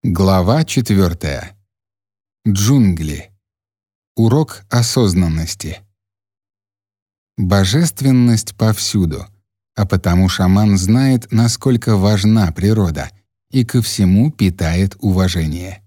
Глава 4. Джунгли. Урок осознанности. Божественность повсюду, а потому шаман знает, насколько важна природа, и ко всему питает уважение.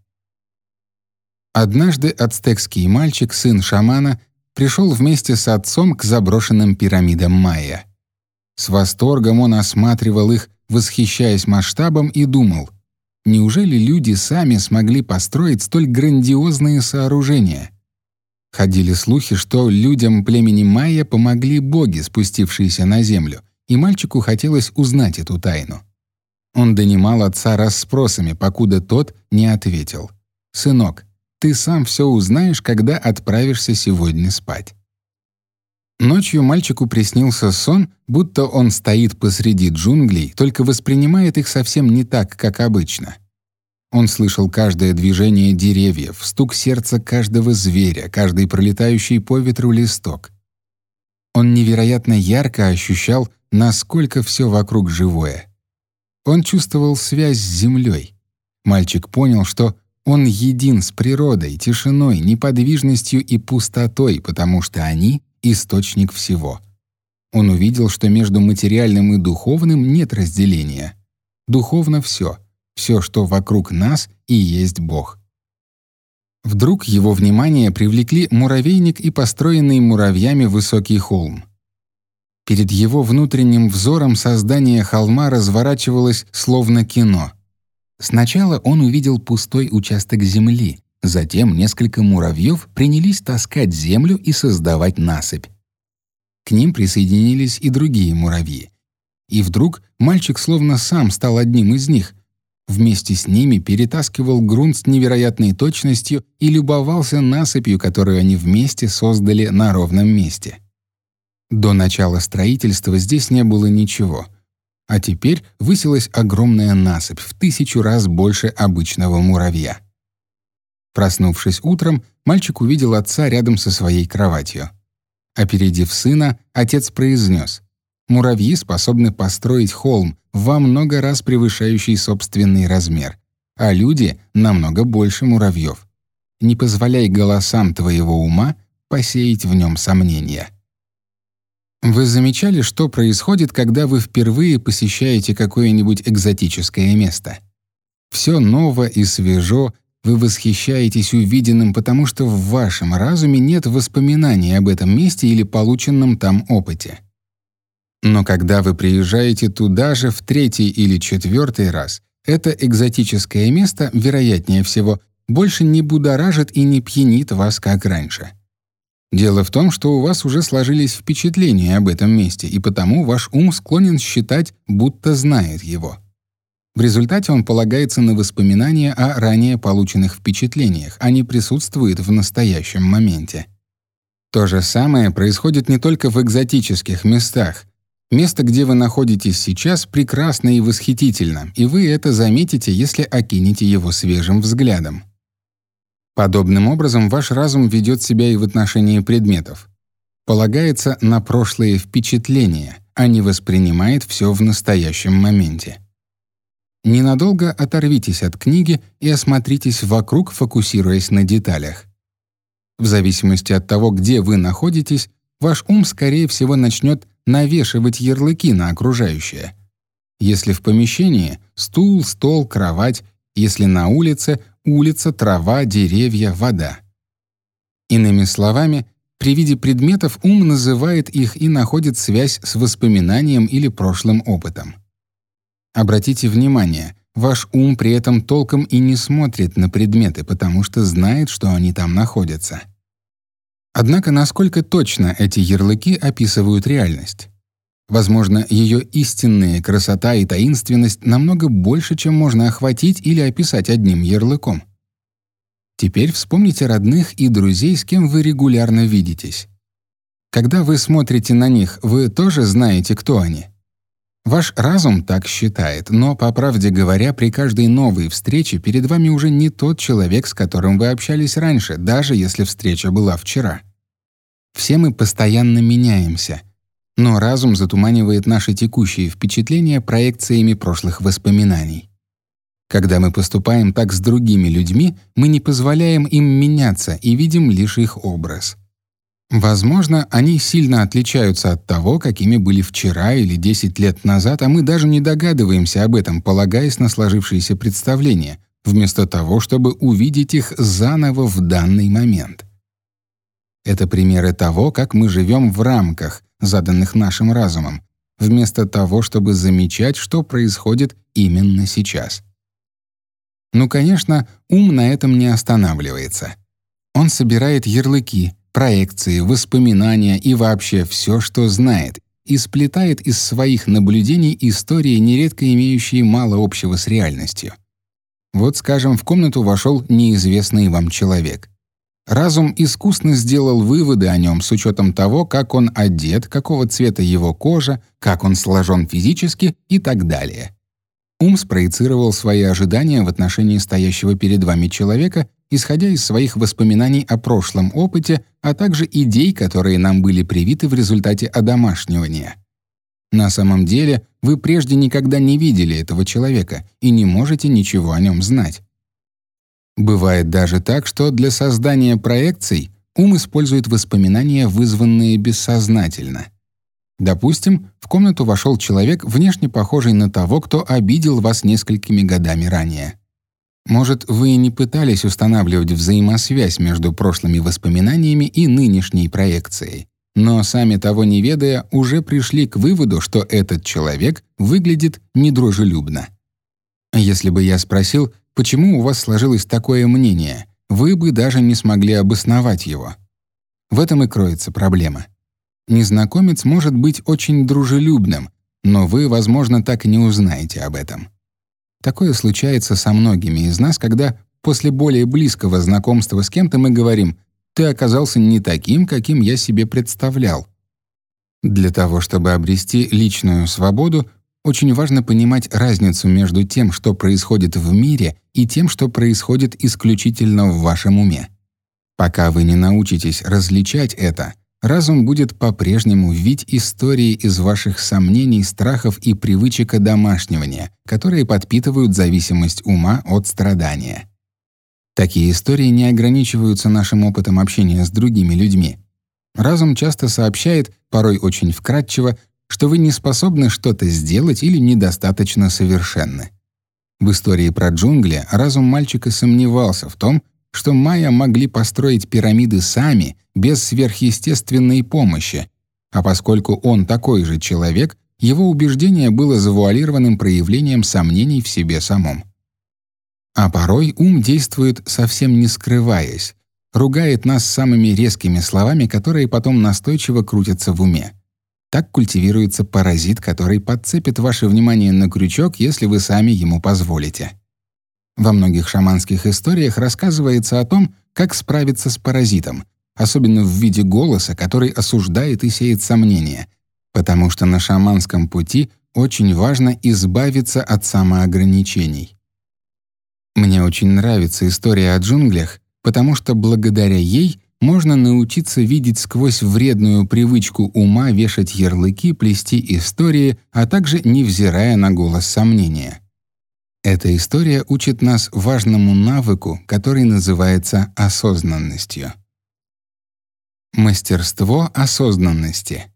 Однажды ацтекский мальчик, сын шамана, пришел вместе с отцом к заброшенным пирамидам майя. С восторгом он осматривал их, восхищаясь масштабом, и думал: неужели люди сами смогли построить столь грандиозные сооружения? Ходили слухи, что людям племени майя помогли боги, спустившиеся на землю, и мальчику хотелось узнать эту тайну. Он донимал отца расспросами, покуда тот не ответил: «Сынок, ты сам все узнаешь, когда отправишься сегодня спать». Ночью мальчику приснился сон, будто он стоит посреди джунглей, только воспринимает их совсем не так, как обычно. Он слышал каждое движение деревьев, стук сердца каждого зверя, каждый пролетающий по ветру листок. Он невероятно ярко ощущал, насколько все вокруг живое. Он чувствовал связь с землей. Мальчик понял, что он един с природой, тишиной, неподвижностью и пустотой, потому что они — источник всего. Он увидел, что между материальным и духовным нет разделения. Духовно все, что вокруг нас, и есть Бог. Вдруг его внимание привлекли муравейник и построенный муравьями высокий холм. Перед его внутренним взором создание холма разворачивалось словно кино. Сначала он увидел пустой участок земли, затем несколько муравьев принялись таскать землю и создавать насыпь. К ним присоединились и другие муравьи. И вдруг мальчик словно сам стал одним из них. Вместе с ними перетаскивал грунт с невероятной точностью и любовался насыпью, которую они вместе создали на ровном месте. До начала строительства здесь не было ничего. А теперь высилась огромная насыпь в 1000 раз больше обычного муравья. Проснувшись утром, мальчик увидел отца рядом со своей кроватью. Опередив сына, отец произнес: «Муравьи способны построить холм, во много раз превышающий собственный размер, а люди намного больше муравьев. Не позволяй голосам твоего ума посеять в нем сомнения». Вы замечали, что происходит, когда вы впервые посещаете какое-нибудь экзотическое место? Все ново и свежо. Вы восхищаетесь увиденным, потому что в вашем разуме нет воспоминаний об этом месте или полученном там опыте. Но когда вы приезжаете туда же в 3-й или 4-й раз, это экзотическое место, вероятнее всего, больше не будоражит и не пьянит вас, как раньше. Дело в том, что у вас уже сложились впечатления об этом месте, и потому ваш ум склонен считать, будто знает его. В результате он полагается на воспоминания о ранее полученных впечатлениях, а не присутствует в настоящем моменте. То же самое происходит не только в экзотических местах. Место, где вы находитесь сейчас, прекрасно и восхитительно, и вы это заметите, если окинете его свежим взглядом. Подобным образом ваш разум ведет себя и в отношении предметов. Полагается на прошлые впечатления, а не воспринимает все в настоящем моменте. Ненадолго оторвитесь от книги и осмотритесь вокруг, фокусируясь на деталях. В зависимости от того, где вы находитесь, ваш ум, скорее всего, начнет навешивать ярлыки на окружающее. Если в помещении — стул, стол, кровать, если на улице — улица, трава, деревья, вода. Иными словами, при виде предметов ум называет их и находит связь с воспоминанием или прошлым опытом. Обратите внимание, ваш ум при этом толком и не смотрит на предметы, потому что знает, что они там находятся. Однако насколько точно эти ярлыки описывают реальность? Возможно, ее истинная красота и таинственность намного больше, чем можно охватить или описать одним ярлыком. Теперь вспомните родных и друзей, с кем вы регулярно видитесь. Когда вы смотрите на них, вы тоже знаете, кто они? Ваш разум так считает, но, по правде говоря, при каждой новой встрече перед вами уже не тот человек, с которым вы общались раньше, даже если встреча была вчера. Все мы постоянно меняемся, но разум затуманивает наши текущие впечатления проекциями прошлых воспоминаний. Когда мы поступаем так с другими людьми, мы не позволяем им меняться и видим лишь их образ. Возможно, они сильно отличаются от того, какими были вчера или 10 лет назад, а мы даже не догадываемся об этом, полагаясь на сложившиеся представления, вместо того, чтобы увидеть их заново в данный момент. Это примеры того, как мы живем в рамках, заданных нашим разумом, вместо того, чтобы замечать, что происходит именно сейчас. Ну, конечно, ум на этом не останавливается. Он собирает ярлыки, проекции, воспоминания и вообще все, что знает, и сплетает из своих наблюдений истории, нередко имеющие мало общего с реальностью. Вот, скажем, в комнату вошел неизвестный вам человек. Разум искусно сделал выводы о нем с учетом того, как он одет, какого цвета его кожа, как он сложен физически и так далее. Ум спроецировал свои ожидания в отношении стоящего перед вами человека, исходя из своих воспоминаний о прошлом опыте, а также идей, которые нам были привиты в результате одомашнивания. На самом деле, вы прежде никогда не видели этого человека и не можете ничего о нем знать. Бывает даже так, что для создания проекций ум использует воспоминания, вызванные бессознательно. Допустим, в комнату вошел человек, внешне похожий на того, кто обидел вас несколькими годами ранее. Может, вы и не пытались устанавливать взаимосвязь между прошлыми воспоминаниями и нынешней проекцией, но сами того не ведая, уже пришли к выводу, что этот человек выглядит недружелюбно. Если бы я спросил, почему у вас сложилось такое мнение, вы бы даже не смогли обосновать его. В этом и кроется проблема. Незнакомец может быть очень дружелюбным, но вы, возможно, так и не узнаете об этом. Такое случается со многими из нас, когда после более близкого знакомства с кем-то мы говорим: «Ты оказался не таким, каким я себе представлял». Для того, чтобы обрести личную свободу, очень важно понимать разницу между тем, что происходит в мире, и тем, что происходит исключительно в вашем уме. Пока вы не научитесь различать это, разум будет по-прежнему вить истории из ваших сомнений, страхов и привычек одомашнивания, которые подпитывают зависимость ума от страдания. Такие истории не ограничиваются нашим опытом общения с другими людьми. Разум часто сообщает, порой очень вкратчиво, что вы не способны что-то сделать или недостаточно совершенны. В истории про джунгли разум мальчика сомневался в том, что майя могли построить пирамиды сами, без сверхъестественной помощи, а поскольку он такой же человек, его убеждение было завуалированным проявлением сомнений в себе самом. А порой ум действует совсем не скрываясь, ругает нас самыми резкими словами, которые потом настойчиво крутятся в уме. Так культивируется паразит, который подцепит ваше внимание на крючок, если вы сами ему позволите. Во многих шаманских историях рассказывается о том, как справиться с паразитом, особенно в виде голоса, который осуждает и сеет сомнения, потому что на шаманском пути очень важно избавиться от самоограничений. Мне очень нравится история о джунглях, потому что благодаря ей можно научиться видеть сквозь вредную привычку ума вешать ярлыки, плести истории, а также невзирая на голос сомнения. Эта история учит нас важному навыку, который называется осознанностью. Мастерство осознанности.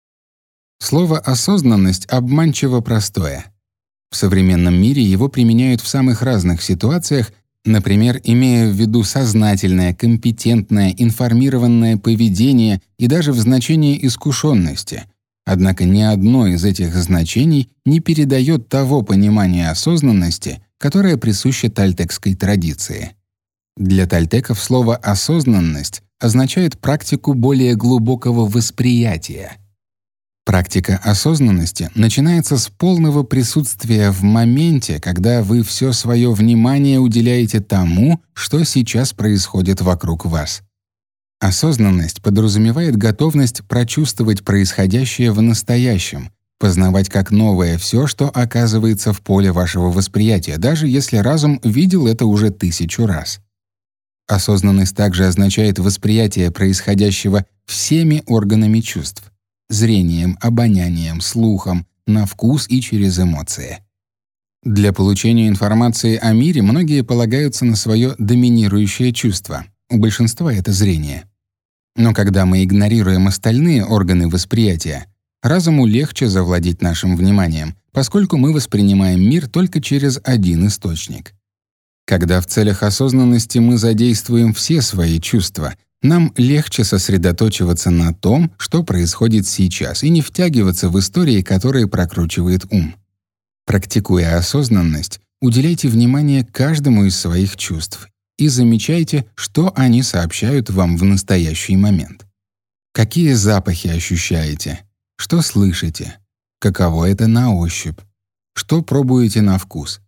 Слово «осознанность» обманчиво простое. В современном мире его применяют в самых разных ситуациях, например, имея в виду сознательное, компетентное, информированное поведение и даже в значении искушенности. Однако ни одно из этих значений не передает того понимания осознанности, которое присуще тольтекской традиции. Для тольтеков слово «осознанность» означает практику более глубокого восприятия. Практика осознанности начинается с полного присутствия в моменте, когда вы все свое внимание уделяете тому, что сейчас происходит вокруг вас. Осознанность подразумевает готовность прочувствовать происходящее в настоящем, познавать как новое все, что оказывается в поле вашего восприятия, даже если разум видел это уже 1000 раз. Осознанность также означает восприятие происходящего всеми органами чувств: зрением, обонянием, слухом, на вкус и через эмоции. Для получения информации о мире многие полагаются на свое доминирующее чувство. У большинства это зрение. Но когда мы игнорируем остальные органы восприятия, разуму легче завладеть нашим вниманием, поскольку мы воспринимаем мир только через один источник. Когда в целях осознанности мы задействуем все свои чувства, нам легче сосредоточиваться на том, что происходит сейчас, и не втягиваться в истории, которые прокручивает ум. Практикуя осознанность, уделяйте внимание каждому из своих чувств и замечайте, что они сообщают вам в настоящий момент. Какие запахи ощущаете? Что слышите? Каково это на ощупь? Что пробуете на вкус?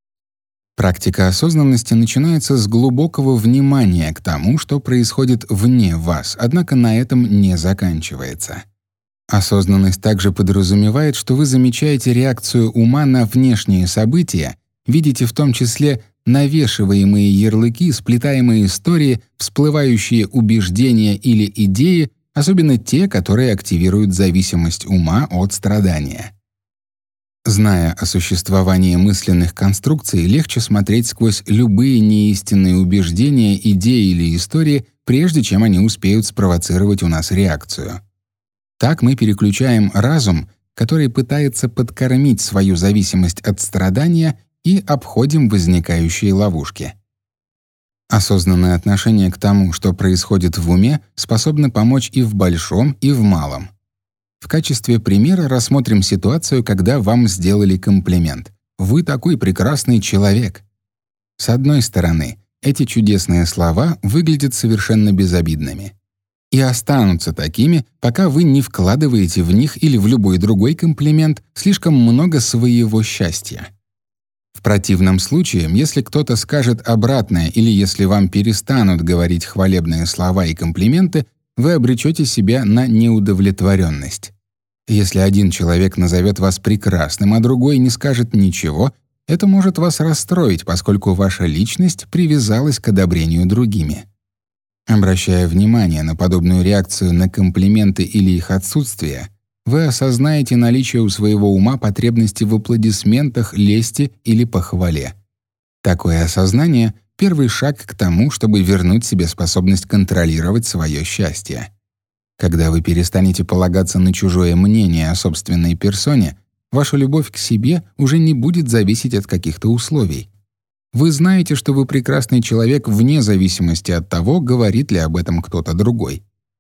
Практика осознанности начинается с глубокого внимания к тому, что происходит вне вас, однако на этом не заканчивается. Осознанность также подразумевает, что вы замечаете реакцию ума на внешние события, видите в том числе навешиваемые ярлыки, сплетаемые истории, всплывающие убеждения или идеи, особенно те, которые активируют зависимость ума от страдания. Зная о существовании мысленных конструкций, легче смотреть сквозь любые неистинные убеждения, идеи или истории, прежде чем они успеют спровоцировать у нас реакцию. Так мы переключаем разум, который пытается подкормить свою зависимость от страдания, и обходим возникающие ловушки. Осознанное отношение к тому, что происходит в уме, способно помочь и в большом, и в малом. В качестве примера рассмотрим ситуацию, когда вам сделали комплимент. «Вы такой прекрасный человек». С одной стороны, эти чудесные слова выглядят совершенно безобидными. И останутся такими, пока вы не вкладываете в них или в любой другой комплимент слишком много своего счастья. В противном случае, если кто-то скажет обратное или если вам перестанут говорить хвалебные слова и комплименты, вы обречете себя на неудовлетворенность. Если один человек назовет вас прекрасным, а другой не скажет ничего, это может вас расстроить, поскольку ваша личность привязалась к одобрению другими. Обращая внимание на подобную реакцию на комплименты или их отсутствие, вы осознаете наличие у своего ума потребности в аплодисментах, лести или похвале. Такое осознание — первый шаг к тому, чтобы вернуть себе способность контролировать свое счастье. Когда вы перестанете полагаться на чужое мнение о собственной персоне, ваша любовь к себе уже не будет зависеть от каких-то условий. Вы знаете, что вы прекрасный человек вне зависимости от того, говорит ли об этом кто-то другой.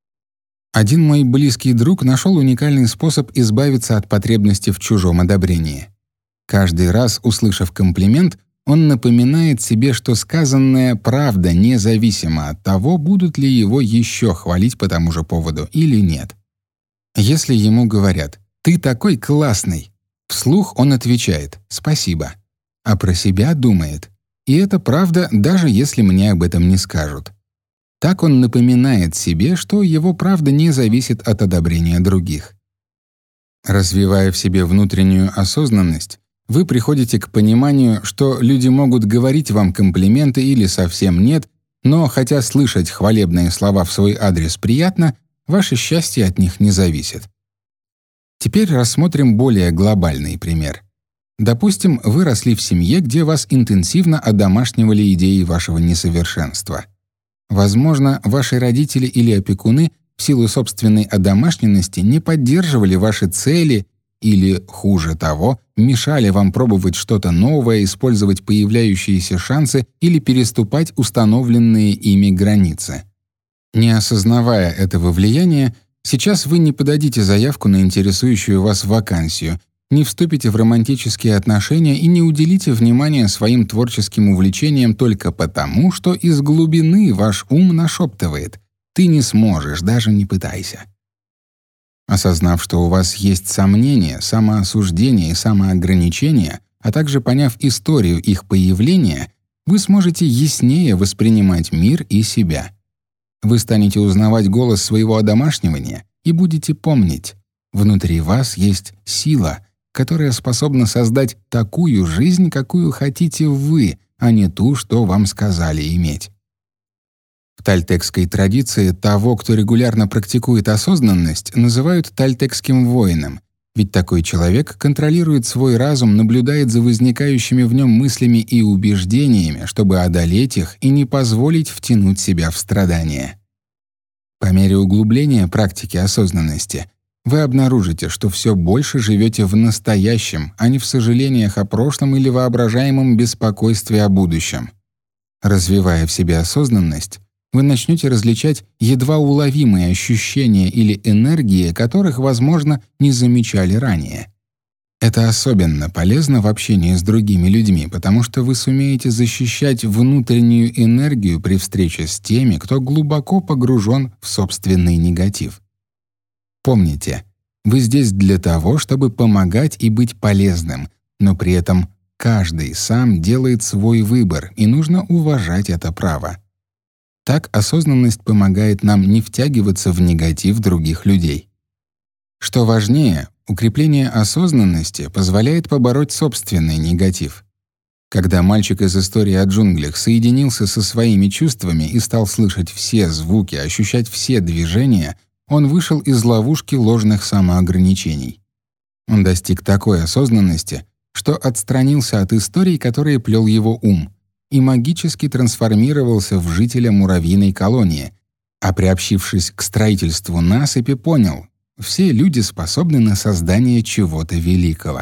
Один мой близкий друг нашел уникальный способ избавиться от потребности в чужом одобрении. Каждый раз, услышав комплимент, он напоминает себе, что сказанное правда независимо от того, будут ли его еще хвалить по тому же поводу или нет. Если ему говорят «ты такой классный», вслух он отвечает «спасибо», а про себя думает «и это правда, даже если мне об этом не скажут». Так он напоминает себе, что его правда не зависит от одобрения других. Развивая в себе внутреннюю осознанность, вы приходите к пониманию, что люди могут говорить вам комплименты или совсем нет, но хотя слышать хвалебные слова в свой адрес приятно, ваше счастье от них не зависит. Теперь рассмотрим более глобальный пример. Допустим, вы росли в семье, где вас интенсивно одомашнивали идеи вашего несовершенства. Возможно, ваши родители или опекуны в силу собственной одомашненности не поддерживали ваши цели или, хуже того, мешали вам пробовать что-то новое, использовать появляющиеся шансы или переступать установленные ими границы. Не осознавая этого влияния, сейчас вы не подадите заявку на интересующую вас вакансию, не вступите в романтические отношения и не уделите внимания своим творческим увлечениям только потому, что из глубины ваш ум нашептывает «ты не сможешь, даже не пытайся». Осознав, что у вас есть сомнения, самоосуждение и самоограничения, а также поняв историю их появления, вы сможете яснее воспринимать мир и себя. Вы станете узнавать голос своего одомашнивания и будете помнить, внутри вас есть сила, которая способна создать такую жизнь, какую хотите вы, а не ту, что вам сказали иметь. В тольтекской традиции того, кто регулярно практикует осознанность, называют тольтекским воином, Ведь такой человек контролирует свой разум, наблюдает за возникающими в нем мыслями и убеждениями, чтобы одолеть их и не позволить втянуть себя в страдания. По мере углубления практики осознанности вы обнаружите, что все больше живете в настоящем, а не в сожалениях о прошлом или воображаемом беспокойстве о будущем. Развивая в себе осознанность, вы начнете различать едва уловимые ощущения или энергии, которых, возможно, не замечали ранее. Это особенно полезно в общении с другими людьми, потому что вы сумеете защищать внутреннюю энергию при встрече с теми, кто глубоко погружен в собственный негатив. Помните, вы здесь для того, чтобы помогать и быть полезным, но при этом каждый сам делает свой выбор, и нужно уважать это право. Так осознанность помогает нам не втягиваться в негатив других людей. Что важнее, укрепление осознанности позволяет побороть собственный негатив. Когда мальчик из истории о джунглях соединился со своими чувствами и стал слышать все звуки, ощущать все движения, он вышел из ловушки ложных самоограничений. Он достиг такой осознанности, что отстранился от историй, которые плел его ум, и магически трансформировался в жителя муравьиной колонии, а приобщившись к строительству насыпи, понял — все люди способны на создание чего-то великого.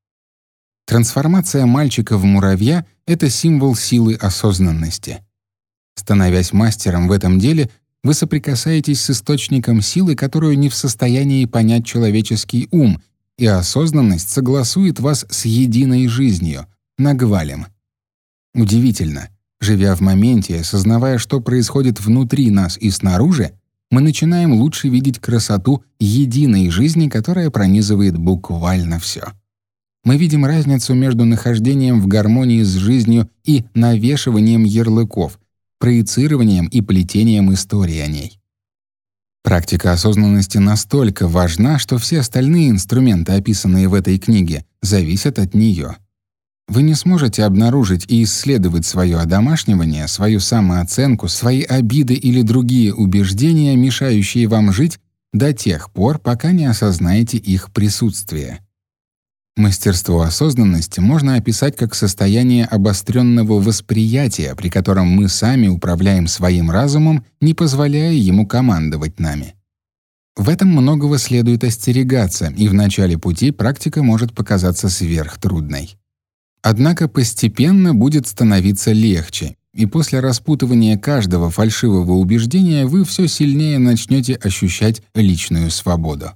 Трансформация мальчика в муравья — это символ силы осознанности. Становясь мастером в этом деле, вы соприкасаетесь с источником силы, которую не в состоянии понять человеческий ум, и осознанность согласует вас с единой жизнью, Нагвалем. Удивительно, живя в моменте, осознавая, что происходит внутри нас и снаружи, мы начинаем лучше видеть красоту единой жизни, которая пронизывает буквально все. Мы видим разницу между нахождением в гармонии с жизнью и навешиванием ярлыков, проецированием и плетением истории о ней. Практика осознанности настолько важна, что все остальные инструменты, описанные в этой книге, зависят от нее. Вы не сможете обнаружить и исследовать свое одомашнивание, свою самооценку, свои обиды или другие убеждения, мешающие вам жить, до тех пор, пока не осознаете их присутствие. Мастерство осознанности можно описать как состояние обостренного восприятия, при котором мы сами управляем своим разумом, не позволяя ему командовать нами. В этом многого следует остерегаться, и в начале пути практика может показаться сверхтрудной. Однако постепенно будет становиться легче, и после распутывания каждого фальшивого убеждения вы все сильнее начнете ощущать личную свободу.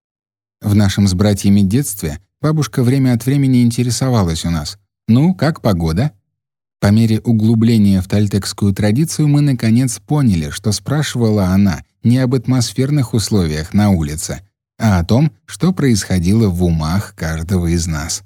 В нашем с братьями детстве бабушка время от времени интересовалась у нас: «Ну, как погода?» По мере углубления в тольтекскую традицию мы наконец поняли, что спрашивала она не об атмосферных условиях на улице, а о том, что происходило в умах каждого из нас.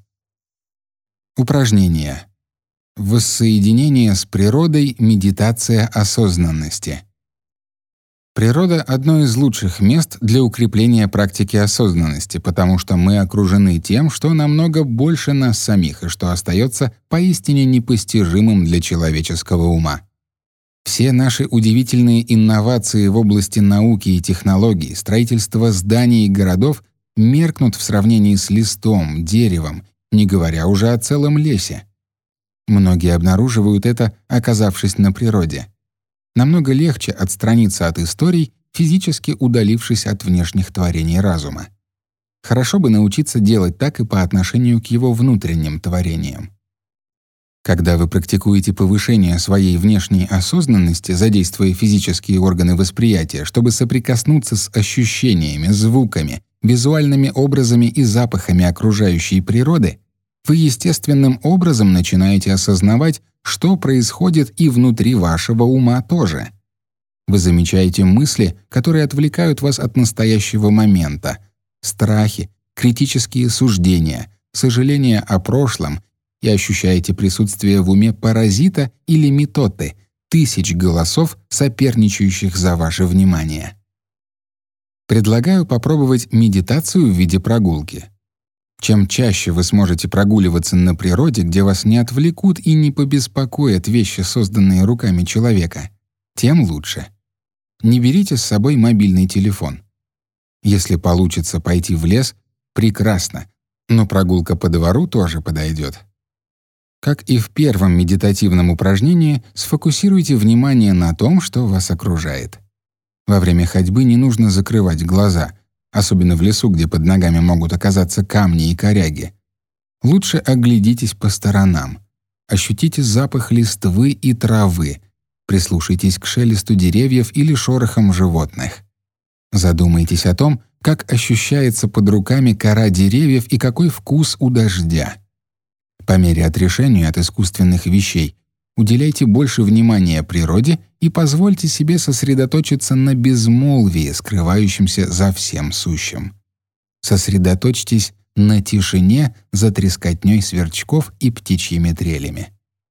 Упражнение. Воссоединение с природой, медитация осознанности. Природа — одно из лучших мест для укрепления практики осознанности, потому что мы окружены тем, что намного больше нас самих и что остается поистине непостижимым для человеческого ума. Все наши удивительные инновации в области науки и технологий, строительства зданий и городов меркнут в сравнении с листом, деревом, не говоря уже о целом лесе. Многие обнаруживают это, оказавшись на природе. Намного легче отстраниться от историй, физически удалившись от внешних творений разума. Хорошо бы научиться делать так и по отношению к его внутренним творениям. Когда вы практикуете повышение своей внешней осознанности, задействуя физические органы восприятия, чтобы соприкоснуться с ощущениями, звуками, визуальными образами и запахами окружающей природы, вы естественным образом начинаете осознавать, что происходит и внутри вашего ума тоже. Вы замечаете мысли, которые отвлекают вас от настоящего момента, страхи, критические суждения, сожаления о прошлом, и ощущаете присутствие в уме паразита или митоты, тысяч голосов, соперничающих за ваше внимание. Предлагаю попробовать медитацию в виде прогулки. Чем чаще вы сможете прогуливаться на природе, где вас не отвлекут и не побеспокоят вещи, созданные руками человека, тем лучше. Не берите с собой мобильный телефон. Если получится пойти в лес, Прекрасно. Но прогулка по двору тоже подойдет. Как и в первом медитативном упражнении, сфокусируйте внимание на том, что вас окружает. Во время ходьбы не нужно закрывать глаза, особенно в лесу, где под ногами могут оказаться камни и коряги. Лучше оглядитесь по сторонам. Ощутите запах листвы и травы. Прислушайтесь к шелесту деревьев или шорохам животных. Задумайтесь о том, как ощущается под руками кора деревьев и какой вкус у дождя. По мере отрешения от искусственных вещей уделяйте больше внимания природе и позвольте себе сосредоточиться на безмолвии, скрывающемся за всем сущим. Сосредоточьтесь на тишине за трескотней сверчков и птичьими трелями.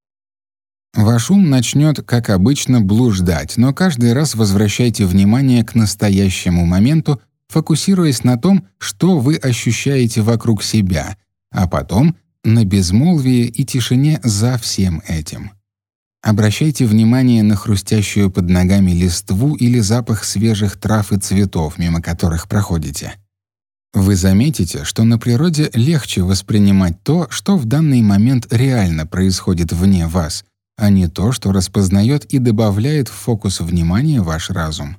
Ваш ум начнет, как обычно, блуждать, но каждый раз возвращайте внимание к настоящему моменту, фокусируясь на том, что вы ощущаете вокруг себя, а потом на безмолвии и тишине за всем этим. Обращайте внимание на хрустящую под ногами листву или запах свежих трав и цветов, мимо которых проходите. Вы заметите, что на природе легче воспринимать то, что в данный момент реально происходит вне вас, а не то, что распознает и добавляет в фокус внимания ваш разум.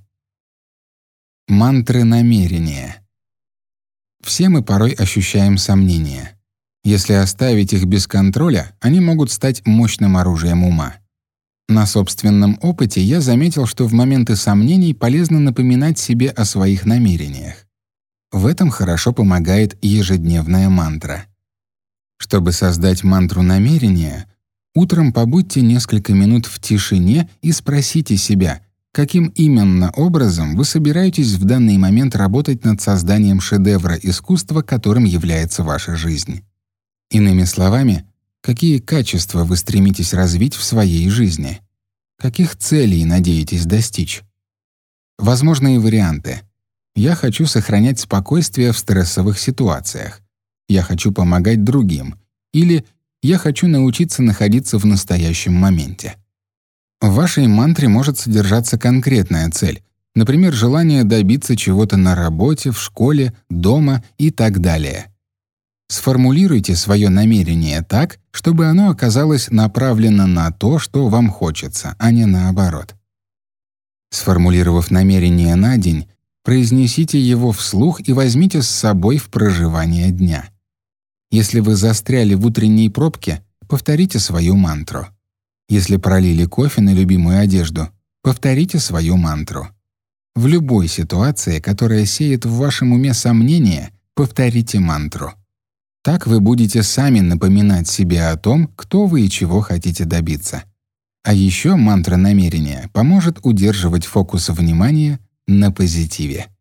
Мантры намерения. Все мы порой ощущаем сомнения. Если оставить их без контроля, они могут стать мощным оружием ума. На собственном опыте я заметил, что в моменты сомнений полезно напоминать себе о своих намерениях. В этом хорошо помогает ежедневная мантра. Чтобы создать мантру намерения, утром побудьте несколько минут в тишине и спросите себя, каким именно образом вы собираетесь в данный момент работать над созданием шедевра искусства, которым является ваша жизнь. Иными словами, какие качества вы стремитесь развить в своей жизни? Каких целей надеетесь достичь? Возможные варианты. Я хочу сохранять спокойствие в стрессовых ситуациях. Я хочу помогать другим. Или я хочу научиться находиться в настоящем моменте. В вашей мантре может содержаться конкретная цель, например, желание добиться чего-то на работе, в школе, дома и так далее. Сформулируйте свое намерение так, чтобы оно оказалось направлено на то, что вам хочется, а не наоборот. Сформулировав намерение на день, произнесите его вслух и возьмите с собой в проживание дня. Если вы застряли в утренней пробке, повторите свою мантру. Если пролили кофе на любимую одежду, повторите свою мантру. В любой ситуации, которая сеет в вашем уме сомнения, повторите мантру. Так вы будете сами напоминать себе о том, кто вы и чего хотите добиться. А еще мантра намерения поможет удерживать фокус внимания на позитиве.